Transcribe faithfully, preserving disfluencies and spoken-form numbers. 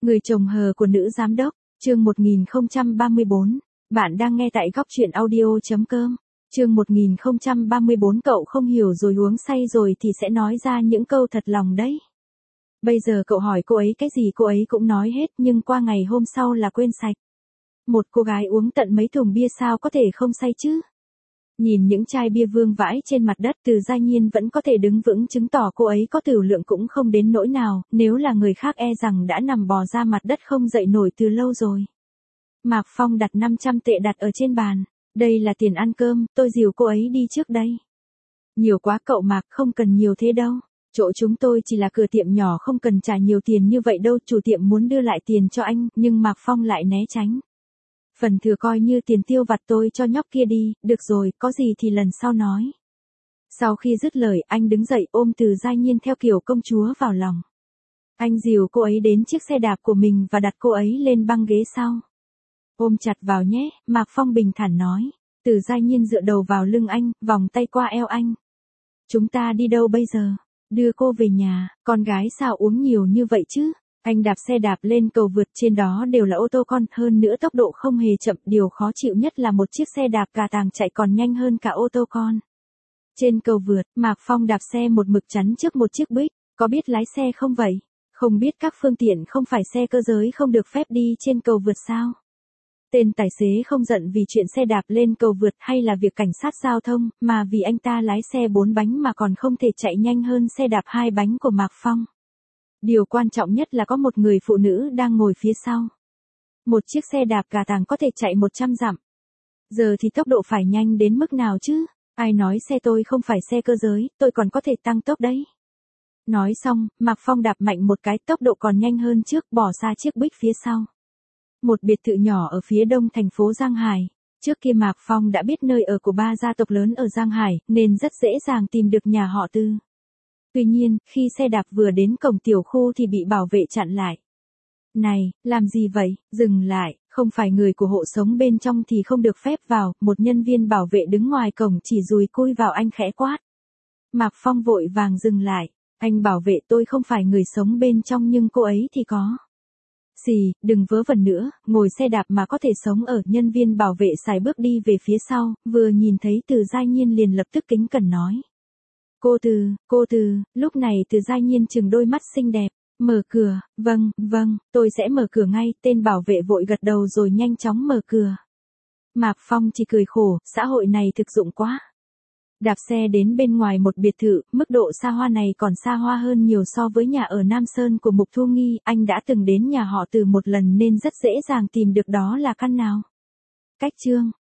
Người chồng hờ của nữ giám đốc, chương một nghìn không trăm ba mươi bốn. Bạn đang nghe tại góc truyện audio.com. Chương một nghìn không trăm ba mươi bốn. Cậu không hiểu rồi, uống say rồi thì sẽ nói ra những câu thật lòng đấy. Bây giờ cậu hỏi cô ấy cái gì cô ấy cũng nói hết, nhưng qua ngày hôm sau là quên sạch. Một cô gái uống tận mấy thùng bia sao có thể không say chứ? Nhìn những chai bia vương vãi trên mặt đất, Từ Giai Nhiên vẫn có thể đứng vững, chứng tỏ cô ấy có tửu lượng cũng không đến nỗi nào, nếu là người khác e rằng đã nằm bò ra mặt đất không dậy nổi từ lâu rồi. Mạc Phong đặt năm trăm tệ đặt ở trên bàn. Đây là tiền ăn cơm, tôi dìu cô ấy đi trước đây. Nhiều quá cậu Mạc, không cần nhiều thế đâu. Chỗ chúng tôi chỉ là cửa tiệm nhỏ, không cần trả nhiều tiền như vậy đâu. Chủ tiệm muốn đưa lại tiền cho anh, nhưng Mạc Phong lại né tránh. Phần thừa coi như tiền tiêu vặt tôi cho nhóc kia đi, được rồi, có gì thì lần sau nói. Sau khi dứt lời, anh đứng dậy ôm Từ Giai Nhiên theo kiểu công chúa vào lòng. Anh dìu cô ấy đến chiếc xe đạp của mình và đặt cô ấy lên băng ghế sau. Ôm chặt vào nhé, Mạc Phong bình thản nói. Từ Giai Nhiên dựa đầu vào lưng anh, vòng tay qua eo anh. Chúng ta đi đâu bây giờ? Đưa cô về nhà, con gái sao uống nhiều như vậy chứ? Anh đạp xe đạp lên cầu vượt, trên đó đều là ô tô con, hơn nữa tốc độ không hề chậm, điều khó chịu nhất là một chiếc xe đạp cà tàng chạy còn nhanh hơn cả ô tô con. Trên cầu vượt, Mạc Phong đạp xe một mực chắn trước một chiếc Buick, có biết lái xe không vậy? Không biết các phương tiện không phải xe cơ giới không được phép đi trên cầu vượt sao? Tên tài xế không giận vì chuyện xe đạp lên cầu vượt hay là việc cảnh sát giao thông, mà vì anh ta lái xe bốn bánh mà còn không thể chạy nhanh hơn xe đạp hai bánh của Mạc Phong. Điều quan trọng nhất là có một người phụ nữ đang ngồi phía sau. Một chiếc xe đạp cà tàng có thể chạy một trăm dặm. Giờ thì tốc độ phải nhanh đến mức nào chứ? Ai nói xe tôi không phải xe cơ giới, tôi còn có thể tăng tốc đấy. Nói xong, Mạc Phong đạp mạnh một cái, tốc độ còn nhanh hơn trước, bỏ xa chiếc Buick phía sau. Một biệt thự nhỏ ở phía đông thành phố Giang Hải. Trước kia Mạc Phong đã biết nơi ở của ba gia tộc lớn ở Giang Hải, nên rất dễ dàng tìm được nhà họ Từ. Tuy nhiên, khi xe đạp vừa đến cổng tiểu khu thì bị bảo vệ chặn lại. Này, làm gì vậy? Dừng lại, không phải người của hộ sống bên trong thì không được phép vào. Một nhân viên bảo vệ đứng ngoài cổng chỉ dùi cui vào anh khẽ quát. Mạc Phong vội vàng dừng lại. Anh bảo vệ, tôi không phải người sống bên trong nhưng cô ấy thì có. Xì, đừng vớ vẩn nữa, ngồi xe đạp mà có thể sống ở. Nhân viên bảo vệ sải bước đi về phía sau, vừa nhìn thấy Từ Giai Nhiên liền lập tức kính cẩn nói. Cô Từ, cô Từ. Lúc này Từ Giai Nhiên trừng đôi mắt xinh đẹp. Mở cửa, vâng, vâng, tôi sẽ mở cửa ngay. Tên bảo vệ vội gật đầu rồi nhanh chóng mở cửa. Mạc Phong chỉ cười khổ, xã hội này thực dụng quá. Đạp xe đến bên ngoài một biệt thự, mức độ xa hoa này còn xa hoa hơn nhiều so với nhà ở Nam Sơn của Mục Thu Nghi. Anh đã từng đến nhà họ Từ một lần nên rất dễ dàng tìm được đó là căn nào. Cách chương